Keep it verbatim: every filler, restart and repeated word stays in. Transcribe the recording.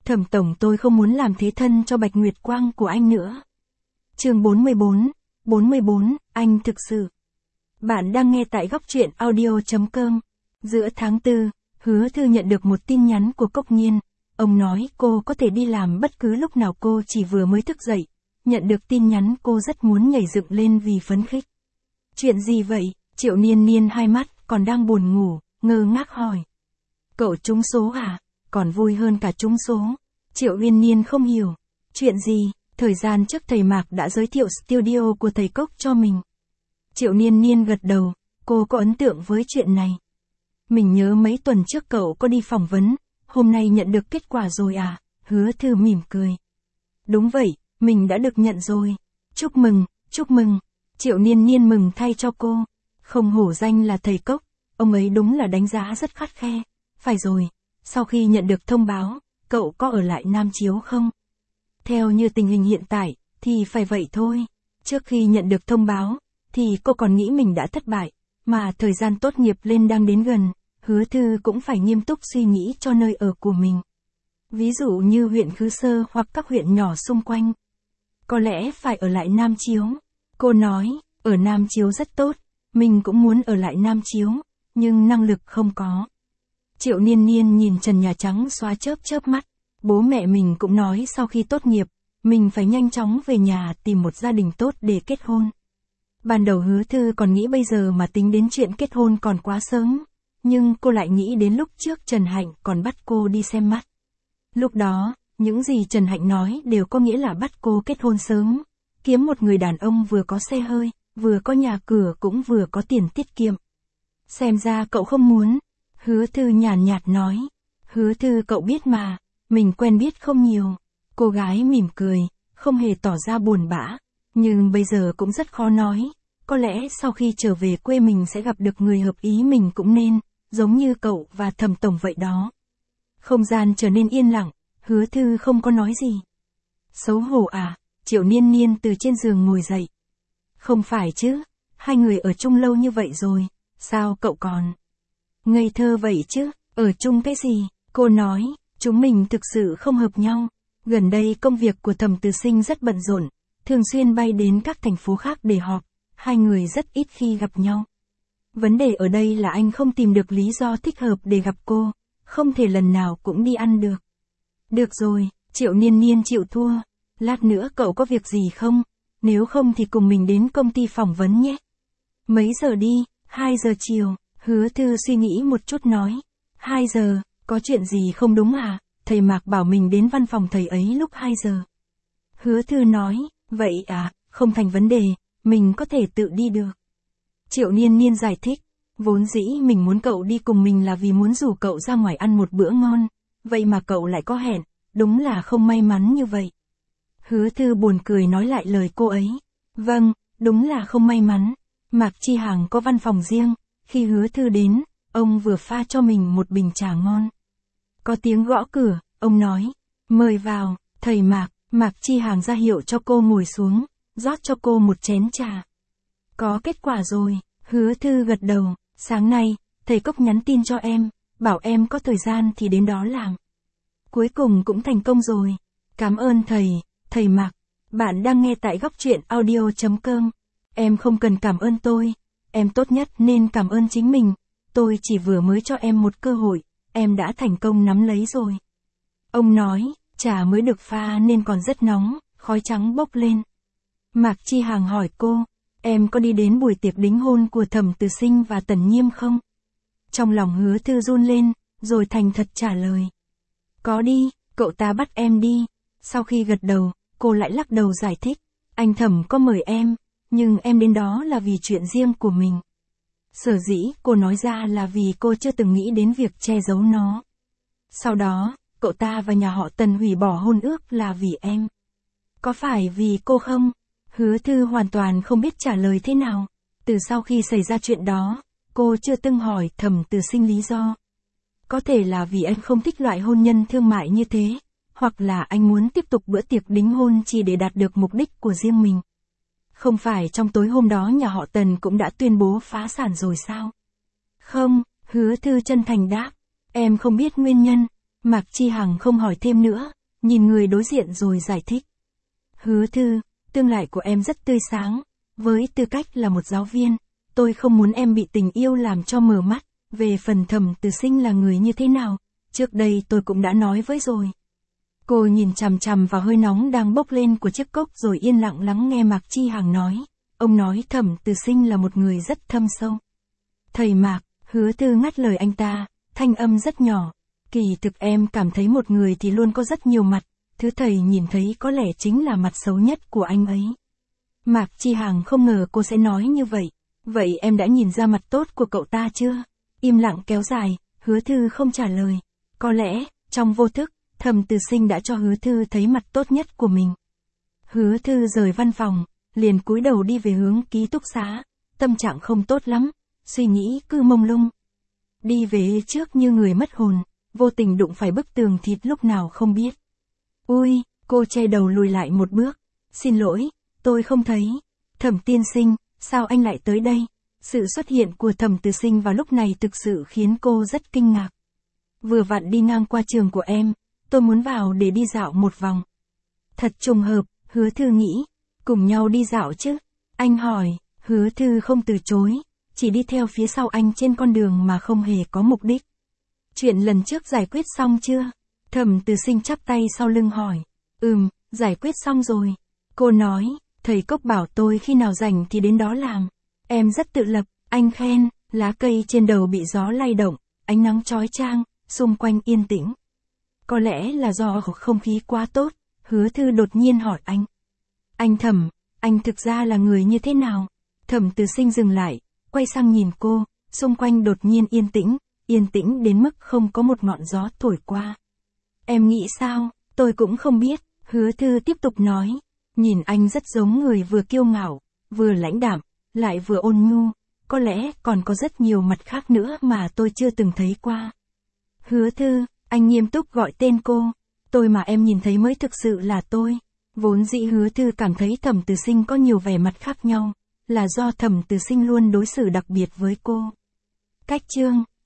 Thẩm tổng, tôi không muốn làm thế thân cho Bạch Nguyệt Quang của anh nữa. Chương bốn mươi bốn, bốn mươi bốn, anh thực sự. Bạn đang nghe tại góc truyện audio chấm com. Giữa tháng tư, Hứa Thư nhận được một tin nhắn của Cốc Nhiên. Ông nói cô có thể đi làm bất cứ lúc nào, cô chỉ vừa mới thức dậy. Nhận được tin nhắn cô rất muốn nhảy dựng lên vì phấn khích. Chuyện gì vậy? Triệu Niên Niên hai mắt còn đang buồn ngủ, ngơ ngác hỏi. Cậu trúng số à? Còn vui hơn cả trúng số. Triệu Uyên Niên không hiểu. Chuyện gì? Thời gian trước thầy Mạc đã giới thiệu studio của thầy Cốc cho mình. Triệu Niên Niên gật đầu, cô có ấn tượng với chuyện này. Mình nhớ mấy tuần trước cậu có đi phỏng vấn, hôm nay nhận được kết quả rồi à? Hứa Thư mỉm cười. Đúng vậy, mình đã được nhận rồi. Chúc mừng, chúc mừng. Triệu Niên Niên mừng thay cho cô. Không hổ danh là thầy Cốc, ông ấy đúng là đánh giá rất khắt khe. Phải rồi, sau khi nhận được thông báo, cậu có ở lại Nam Chiếu không? Theo như tình hình hiện tại, thì phải vậy thôi. Trước khi nhận được thông báo, thì cô còn nghĩ mình đã thất bại, mà thời gian tốt nghiệp lên đang đến gần, Hứa Thư cũng phải nghiêm túc suy nghĩ cho nơi ở của mình. Ví dụ như huyện Khứ Sơ hoặc các huyện nhỏ xung quanh. Có lẽ phải ở lại Nam Chiếu. Cô nói, ở Nam Chiếu rất tốt, mình cũng muốn ở lại Nam Chiếu, nhưng năng lực không có. Triệu Niên Niên nhìn trần nhà trắng xóa chớp chớp mắt. Bố mẹ mình cũng nói sau khi tốt nghiệp, mình phải nhanh chóng về nhà tìm một gia đình tốt để kết hôn. Ban đầu Hứa Thư còn nghĩ bây giờ mà tính đến chuyện kết hôn còn quá sớm, nhưng cô lại nghĩ đến lúc trước Trần Hạnh còn bắt cô đi xem mắt. Lúc đó, những gì Trần Hạnh nói đều có nghĩa là bắt cô kết hôn sớm, kiếm một người đàn ông vừa có xe hơi, vừa có nhà cửa cũng vừa có tiền tiết kiệm. Xem ra cậu không muốn. Hứa Thư nhàn nhạt nói. Hứa Thư, cậu biết mà, mình quen biết không nhiều. Cô gái mỉm cười, không hề tỏ ra buồn bã. Nhưng bây giờ cũng rất khó nói. Có lẽ sau khi trở về quê mình sẽ gặp được người hợp ý mình cũng nên, giống như cậu và Thẩm tổng vậy đó. Không gian trở nên yên lặng, Hứa Thư không có nói gì. Xấu hổ à? Triệu Niên Niên từ trên giường ngồi dậy. Không phải chứ, hai người ở chung lâu như vậy rồi, sao cậu còn ngây thơ vậy chứ? Ở chung cái gì? Cô nói, chúng mình thực sự không hợp nhau. Gần đây công việc của Thẩm Từ Sinh rất bận rộn, thường xuyên bay đến các thành phố khác để họp, hai người rất ít khi gặp nhau. Vấn đề ở đây là anh không tìm được lý do thích hợp để gặp cô, không thể lần nào cũng đi ăn được. Được rồi, Triệu Niên Niên chịu thua. Lát nữa cậu có việc gì không? Nếu không thì cùng mình đến công ty phỏng vấn nhé. Mấy giờ đi? hai giờ chiều. Hứa Thư suy nghĩ một chút nói. hai giờ, có chuyện gì không đúng à? Thầy Mạc bảo mình đến văn phòng thầy ấy lúc hai giờ. Hứa Thư nói, vậy à, không thành vấn đề, mình có thể tự đi được. Triệu Niên Niên giải thích, vốn dĩ mình muốn cậu đi cùng mình là vì muốn rủ cậu ra ngoài ăn một bữa ngon, vậy mà cậu lại có hẹn, đúng là không may mắn như vậy. Hứa Thư buồn cười nói lại lời cô ấy. Vâng, đúng là không may mắn. Mạc Chi Hàng có văn phòng riêng, khi Hứa Thư đến, ông vừa pha cho mình một bình trà ngon. Có tiếng gõ cửa, ông nói, mời vào, thầy Mạc. Mạc Chi Hàng ra hiệu cho cô ngồi xuống, rót cho cô một chén trà. Có kết quả rồi, Hứa Thư gật đầu, sáng nay, thầy Cốc nhắn tin cho em, bảo em có thời gian thì đến đó làm. Cuối cùng cũng thành công rồi. Cảm ơn thầy, thầy Mạc. Bạn đang nghe tại góc truyện audio chấm com. Em không cần cảm ơn tôi, em tốt nhất nên cảm ơn chính mình. Tôi chỉ vừa mới cho em một cơ hội, em đã thành công nắm lấy rồi. Ông nói, trà mới được pha nên còn rất nóng, khói trắng bốc lên. Mạc Chi Hàng hỏi cô, em có đi đến buổi tiệc đính hôn của Thẩm Từ Sinh và Tần Nhiêm không? Trong lòng Hứa Thư run lên, rồi thành thật trả lời. Có đi, cậu ta bắt em đi. Sau khi gật đầu, cô lại lắc đầu giải thích, anh Thẩm có mời em, nhưng em đến đó là vì chuyện riêng của mình. Sở dĩ cô nói ra là vì cô chưa từng nghĩ đến việc che giấu nó. Sau đó, cậu ta và nhà họ Tần hủy bỏ hôn ước là vì em. Có phải vì cô không? Hứa Thư hoàn toàn không biết trả lời thế nào. Từ sau khi xảy ra chuyện đó, cô chưa từng hỏi Thẩm Từ Sinh lý do. Có thể là vì anh không thích loại hôn nhân thương mại như thế, hoặc là anh muốn tiếp tục bữa tiệc đính hôn chỉ để đạt được mục đích của riêng mình. Không phải trong tối hôm đó nhà họ Tần cũng đã tuyên bố phá sản rồi sao? Không, Hứa Thư chân thành đáp, em không biết nguyên nhân. Mạc Chi Hằng không hỏi thêm nữa, nhìn người đối diện rồi giải thích. Hứa Thư, tương lai của em rất tươi sáng. Với tư cách là một giáo viên, tôi không muốn em bị tình yêu làm cho mờ mắt. Về phần Thẩm Tử Sinh là người như thế nào, trước đây tôi cũng đã nói với rồi. Cô nhìn chằm chằm vào hơi nóng đang bốc lên của chiếc cốc rồi yên lặng lắng nghe Mạc Chi Hằng nói. Ông nói Thẩm Tử Sinh là một người rất thâm sâu. Thầy Mạc, Hứa Thư ngắt lời anh ta, thanh âm rất nhỏ. Kỳ thực em cảm thấy một người thì luôn có rất nhiều mặt, thứ thầy nhìn thấy có lẽ chính là mặt xấu nhất của anh ấy. Mạc Chi Hằng không ngờ cô sẽ nói như vậy. Vậy em đã nhìn ra mặt tốt của cậu ta chưa? Im lặng kéo dài, Hứa Thư không trả lời. Có lẽ, trong vô thức, Thẩm Tử Sinh đã cho Hứa Thư thấy mặt tốt nhất của mình. Hứa Thư rời văn phòng, liền cúi đầu đi về hướng ký túc xá. Tâm trạng không tốt lắm, suy nghĩ cứ mông lung. Đi về trước như người mất hồn, vô tình đụng phải bức tường thịt lúc nào không biết. Ui, cô che đầu lùi lại một bước. Xin lỗi, tôi không thấy. Thẩm tiên sinh, sao anh lại tới đây? Sự xuất hiện của Thẩm Tử Sinh vào lúc này thực sự khiến cô rất kinh ngạc. Vừa vặn đi ngang qua trường của em, tôi muốn vào để đi dạo một vòng. Thật trùng hợp, Hứa Thư nghĩ. Cùng nhau đi dạo chứ? Anh hỏi, Hứa Thư không từ chối, chỉ đi theo phía sau anh trên con đường mà không hề có mục đích. Chuyện lần trước giải quyết xong chưa? Thẩm Tử Sinh chắp tay sau lưng hỏi. Ừm, giải quyết xong rồi. Cô nói, thầy Cốc bảo tôi khi nào rảnh thì đến đó làm. Em rất tự lập, anh khen, lá cây trên đầu bị gió lay động, ánh nắng chói chang, xung quanh yên tĩnh. Có lẽ là do không khí quá tốt, Hứa Thư đột nhiên hỏi anh. Anh Thẩm, anh thực ra là người như thế nào? Thẩm Tử Sinh dừng lại, quay sang nhìn cô, xung quanh đột nhiên yên tĩnh, yên tĩnh đến mức không có một ngọn gió thổi qua. Em nghĩ sao? Tôi cũng không biết, Hứa Thư tiếp tục nói. Nhìn anh rất giống người vừa kiêu ngạo, vừa lãnh đạm, lại vừa ôn nhu, có lẽ còn có rất nhiều mặt khác nữa mà tôi chưa từng thấy qua. Hứa Thư, anh nghiêm túc gọi tên cô. Tôi mà em nhìn thấy mới thực sự là tôi. Vốn dĩ Hứa Thư cảm thấy Thẩm Tử Sinh có nhiều vẻ mặt khác nhau, là do Thẩm Tử Sinh luôn đối xử đặc biệt với cô. Cách chương